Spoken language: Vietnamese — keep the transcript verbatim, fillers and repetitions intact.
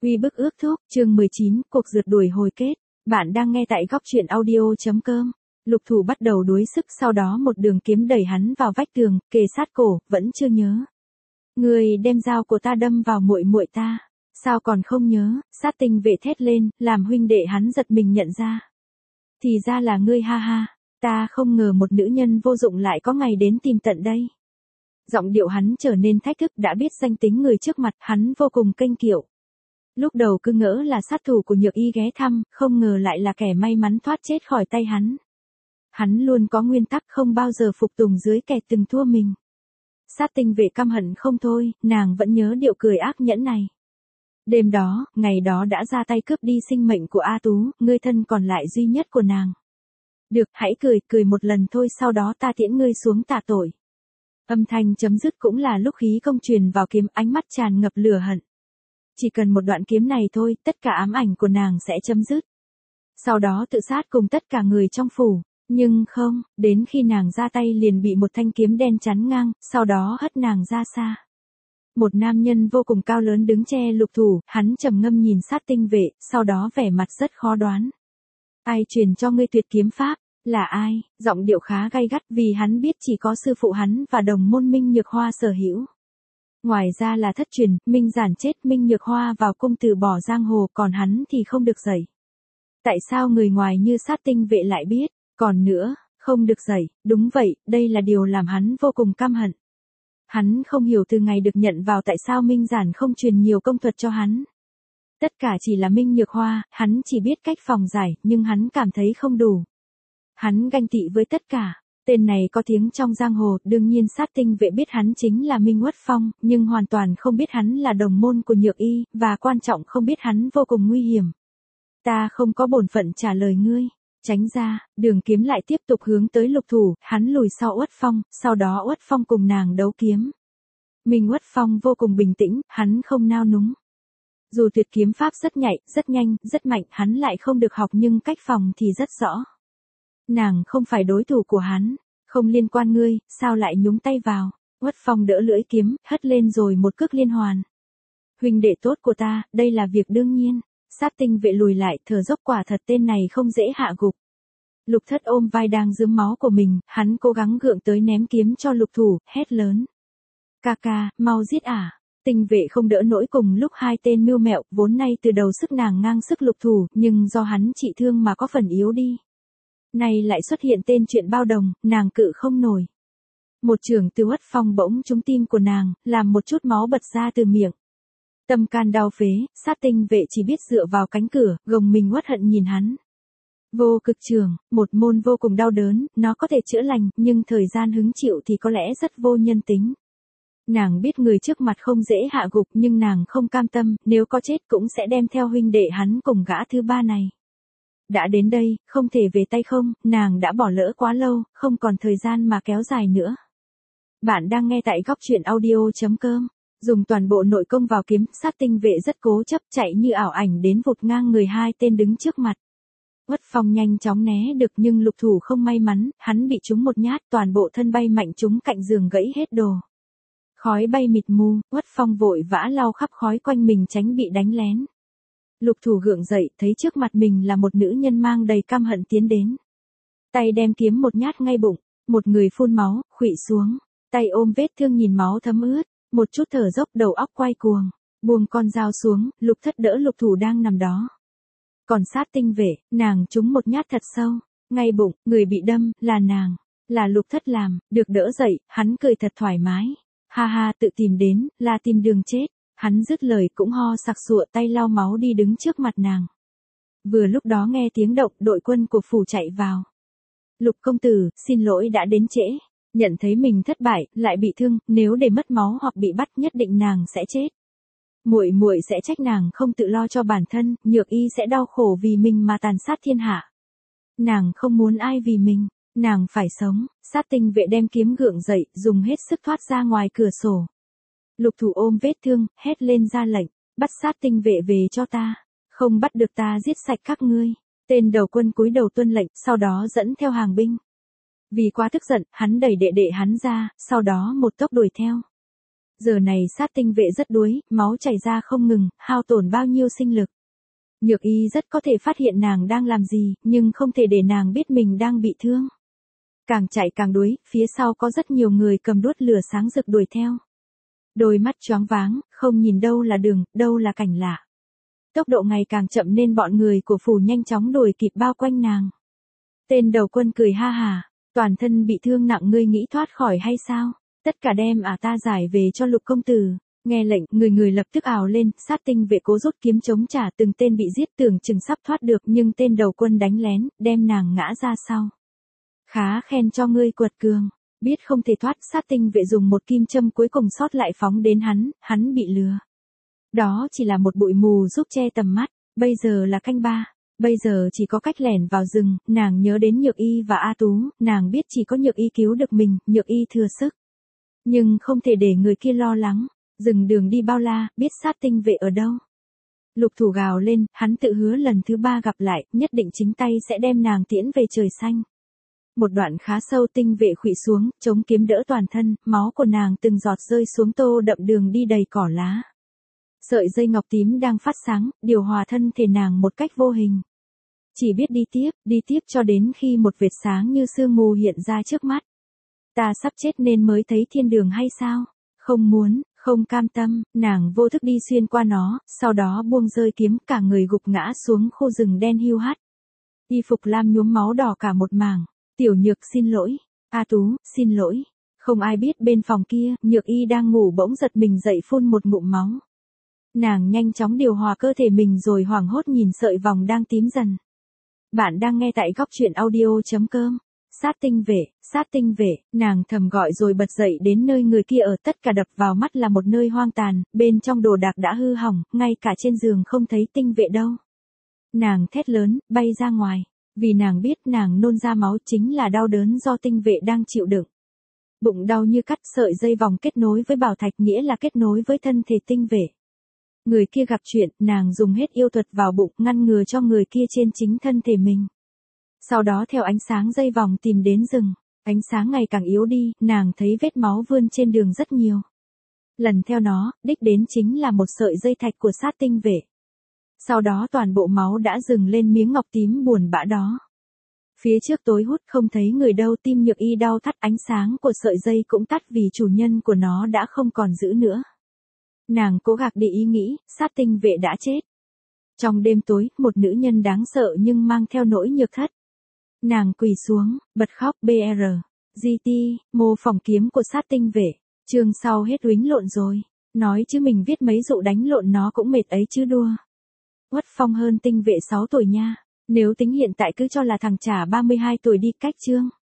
Huy bức ước thúc, chương mười chín, cuộc rượt đuổi hồi kết. Bạn đang nghe tại góc truyện audio chấm com. Lục Thủ bắt đầu đuối sức, sau đó một đường kiếm đẩy hắn vào vách tường, kề sát cổ, vẫn chưa nhớ. Người đem dao của ta đâm vào muội muội ta, sao còn không nhớ? Sát tinh vệ thét lên, làm huynh đệ hắn giật mình nhận ra. Thì ra là ngươi, ha ha, ta không ngờ một nữ nhân vô dụng lại có ngày đến tìm tận đây. Giọng điệu hắn trở nên thách thức, đã biết danh tính người trước mặt, hắn vô cùng kênh kiệu. Lúc đầu cứ ngỡ là sát thủ của Nhược Y ghé thăm, không ngờ lại là kẻ may mắn thoát chết khỏi tay hắn. Hắn luôn có nguyên tắc không bao giờ phục tùng dưới kẻ từng thua mình. Sát tinh vệ căm hận không thôi, nàng vẫn nhớ điệu cười ác nhẫn này. Đêm đó, ngày đó đã ra tay cướp đi sinh mệnh của A Tú, người thân còn lại duy nhất của nàng. Được, hãy cười, cười một lần thôi, sau đó ta tiễn ngươi xuống tạ tội. Âm thanh chấm dứt cũng là lúc khí công truyền vào kiếm, ánh mắt tràn ngập lửa hận. Chỉ cần một đoạn kiếm này thôi, tất cả ám ảnh của nàng sẽ chấm dứt. Sau đó tự sát cùng tất cả người trong phủ. Nhưng không, đến khi nàng ra tay liền bị một thanh kiếm đen chắn ngang, sau đó hất nàng ra xa. Một nam nhân vô cùng cao lớn đứng che Lục Thủ, hắn trầm ngâm nhìn sát tinh vệ, sau đó vẻ mặt rất khó đoán. Ai truyền cho ngươi tuyệt kiếm pháp? Là ai? Giọng điệu khá gay gắt, vì hắn biết chỉ có sư phụ hắn và đồng môn Minh Nhược Hoa sở hữu. Ngoài ra là thất truyền, Minh Giản chết, Minh Nhược Hoa vào cung từ bỏ giang hồ, còn hắn thì không được dạy. Tại sao người ngoài như sát tinh vệ lại biết? Còn nữa, không được dạy, đúng vậy, đây là điều làm hắn vô cùng căm hận. Hắn không hiểu từ ngày được nhận vào tại sao Minh Giản không truyền nhiều công thuật cho hắn. Tất cả chỉ là Minh Nhược Hoa, hắn chỉ biết cách phòng giải, nhưng hắn cảm thấy không đủ. Hắn ganh tị với tất cả. Tên này có tiếng trong giang hồ, đương nhiên sát tinh vệ biết hắn chính là Minh Uất Phong, nhưng hoàn toàn không biết hắn là đồng môn của Nhược Y, và quan trọng không biết hắn vô cùng nguy hiểm. Ta không có bổn phận trả lời ngươi. Tránh ra, đường kiếm lại tiếp tục hướng tới Lục Thủ, hắn lùi sau Uất Phong, sau đó Uất Phong cùng nàng đấu kiếm. Minh Uất Phong vô cùng bình tĩnh, hắn không nao núng. Dù tuyệt kiếm pháp rất nhạy, rất nhanh, rất mạnh, hắn lại không được học nhưng cách phòng thì rất rõ. Nàng không phải đối thủ của hắn, không liên quan ngươi, sao lại nhúng tay vào? Uất Phong đỡ lưỡi kiếm, hất lên rồi một cước liên hoàn. Huynh đệ tốt của ta, đây là việc đương nhiên. Sát tinh vệ lùi lại, thở dốc, quả thật tên này không dễ hạ gục. Lục Thất ôm vai đang rướm máu của mình, hắn cố gắng gượng tới ném kiếm cho Lục Thủ, hét lớn. Ca ca, mau giết ả. Tinh vệ không đỡ nổi, cùng lúc hai tên mưu mẹo, vốn nay từ đầu sức nàng ngang sức Lục Thủ, nhưng do hắn trị thương mà có phần yếu đi. Nay lại xuất hiện tên chuyện bao đồng, nàng cự không nổi. Một chưởng từ Uất Phong bỗng trúng tim của nàng, làm một chút máu bật ra từ miệng. Tâm can đau phế, sát tinh vệ chỉ biết dựa vào cánh cửa, gồng mình uất hận nhìn hắn. Vô cực trường, một môn vô cùng đau đớn, nó có thể chữa lành, nhưng thời gian hứng chịu thì có lẽ rất vô nhân tính. Nàng biết người trước mặt không dễ hạ gục, nhưng nàng không cam tâm, nếu có chết cũng sẽ đem theo huynh đệ hắn cùng gã thứ ba này. Đã đến đây, không thể về tay không, nàng đã bỏ lỡ quá lâu, không còn thời gian mà kéo dài nữa. Bạn đang nghe tại góc truyện audio chấm com. Dùng toàn bộ nội công vào kiếm, sát tinh vệ rất cố chấp, chạy như ảo ảnh đến vụt ngang người hai tên đứng trước mặt. Uất Phong nhanh chóng né được, nhưng Lục Thủ không may mắn, hắn bị trúng một nhát, toàn bộ thân bay mạnh trúng cạnh giường, gãy hết đồ. Khói bay mịt mù, Uất Phong vội vã lau khắp khói quanh mình tránh bị đánh lén. Lục Thủ gượng dậy, thấy trước mặt mình là một nữ nhân mang đầy căm hận tiến đến. Tay đem kiếm một nhát ngay bụng, một người phun máu, khuỵu xuống, tay ôm vết thương nhìn máu thấm ướt. Một chút thở dốc, đầu óc quay cuồng, buông con dao xuống, Lục Thất đỡ Lục Thủ đang nằm đó. Còn sát tinh vệ, nàng trúng một nhát thật sâu, ngay bụng, người bị đâm, là nàng, là Lục Thất làm, được đỡ dậy, hắn cười thật thoải mái. Ha ha, tự tìm đến, là tìm đường chết, hắn dứt lời cũng ho sặc sụa, tay lau máu đi đứng trước mặt nàng. Vừa lúc đó nghe tiếng động, đội quân của phủ chạy vào. Lục công tử, xin lỗi đã đến trễ. Nhận thấy mình thất bại, lại bị thương, nếu để mất máu hoặc bị bắt nhất định nàng sẽ chết. Muội muội sẽ trách nàng không tự lo cho bản thân, Nhược Y sẽ đau khổ vì mình mà tàn sát thiên hạ. Nàng không muốn ai vì mình, nàng phải sống. Sát tinh vệ đem kiếm gượng dậy, dùng hết sức thoát ra ngoài cửa sổ. Lục Thủ ôm vết thương, hét lên ra lệnh, bắt sát tinh vệ về cho ta. Không bắt được ta giết sạch các ngươi. Tên đầu quân cúi đầu tuân lệnh, sau đó dẫn theo hàng binh. Vì quá tức giận, hắn đẩy đệ đệ hắn ra, sau đó một tốc đuổi theo. Giờ này sát tinh vệ rất đuối, máu chảy ra không ngừng, hao tổn bao nhiêu sinh lực. Nhược y rất có thể phát hiện nàng đang làm gì, nhưng không thể để nàng biết mình đang bị thương. Càng chạy càng đuối, phía sau có rất nhiều người cầm đuốt lửa sáng rực đuổi theo. Đôi mắt choáng váng, không nhìn đâu là đường, đâu là cảnh lạ. Tốc độ ngày càng chậm nên bọn người của phủ nhanh chóng đuổi kịp bao quanh nàng. Tên đầu quân cười ha hà, toàn thân bị thương nặng ngươi nghĩ thoát khỏi hay sao? Tất cả đem à ta giải về cho Lục công tử. Nghe lệnh, người người lập tức ào lên, sát tinh vệ cố rút kiếm chống trả, từng tên bị giết tưởng chừng sắp thoát được, nhưng tên đầu quân đánh lén, đem nàng ngã ra sau. Khá khen cho ngươi quật cường, biết không thể thoát, sát tinh vệ dùng một kim châm cuối cùng sót lại phóng đến hắn, hắn bị lừa. Đó chỉ là một bụi mù giúp che tầm mắt, bây giờ là canh ba, bây giờ chỉ có cách lẻn vào rừng, nàng nhớ đến Nhược Y và A Tú, nàng biết chỉ có Nhược Y cứu được mình, Nhược Y thừa sức. Nhưng không thể để người kia lo lắng, dừng đường đi bao la, biết sát tinh vệ ở đâu. Lục thủ gào lên, hắn tự hứa lần thứ ba gặp lại, nhất định chính tay sẽ đem nàng tiễn về trời xanh. Một đoạn khá sâu tinh vệ khuỵu xuống, chống kiếm đỡ toàn thân, máu của nàng từng giọt rơi xuống tô đậm đường đi đầy cỏ lá. Sợi dây ngọc tím đang phát sáng, điều hòa thân thể nàng một cách vô hình. Chỉ biết đi tiếp, đi tiếp cho đến khi một vệt sáng như sương mù hiện ra trước mắt. Ta sắp chết nên mới thấy thiên đường hay sao? Không muốn, không cam tâm, nàng vô thức đi xuyên qua nó, sau đó buông rơi kiếm, cả người gục ngã xuống khu rừng đen hiu hắt. Y phục lam nhuốm máu đỏ cả một mảng. Tiểu Nhược xin lỗi. A Tú, xin lỗi. Không ai biết bên phòng kia, Nhược Y đang ngủ bỗng giật mình dậy phun một ngụm máu. Nàng nhanh chóng điều hòa cơ thể mình rồi hoảng hốt nhìn sợi vòng đang tím dần. Bạn đang nghe tại góc truyện audio.com. Sát tinh vệ, sát tinh vệ, nàng thầm gọi rồi bật dậy đến nơi người kia ở, tất cả đập vào mắt là một nơi hoang tàn, bên trong đồ đạc đã hư hỏng, ngay cả trên giường không thấy tinh vệ đâu. Nàng thét lớn, bay ra ngoài, vì nàng biết nàng nôn ra máu chính là đau đớn do tinh vệ đang chịu đựng. Bụng đau như cắt, sợi dây vòng kết nối với bảo thạch nghĩa là kết nối với thân thể tinh vệ. Người kia gặp chuyện, nàng dùng hết yêu thuật vào bụng ngăn ngừa cho người kia trên chính thân thể mình. Sau đó theo ánh sáng dây vòng tìm đến rừng, ánh sáng ngày càng yếu đi, nàng thấy vết máu vươn trên đường rất nhiều. Lần theo nó, đích đến chính là một sợi dây thạch của sát tinh vệ. Sau đó toàn bộ máu đã dừng lên miếng ngọc tím buồn bã đó. Phía trước tối hút không thấy người đâu, tim Nhược Y đau thắt, ánh sáng của sợi dây cũng tắt vì chủ nhân của nó đã không còn giữ nữa. Nàng cố gạc đi ý nghĩ, sát tinh vệ đã chết. Trong đêm tối, một nữ nhân đáng sợ nhưng mang theo nỗi nhược thất. Nàng quỳ xuống, bật khóc bê rờ. giê tê, mô phỏng kiếm của sát tinh vệ. Chương sau hết uýnh lộn rồi. Nói chứ mình viết mấy dụ đánh lộn nó cũng mệt ấy chứ đua. Uất Phong hơn tinh vệ sáu tuổi nha. Nếu tính hiện tại cứ cho là thằng chả ba mươi hai tuổi đi cách chương.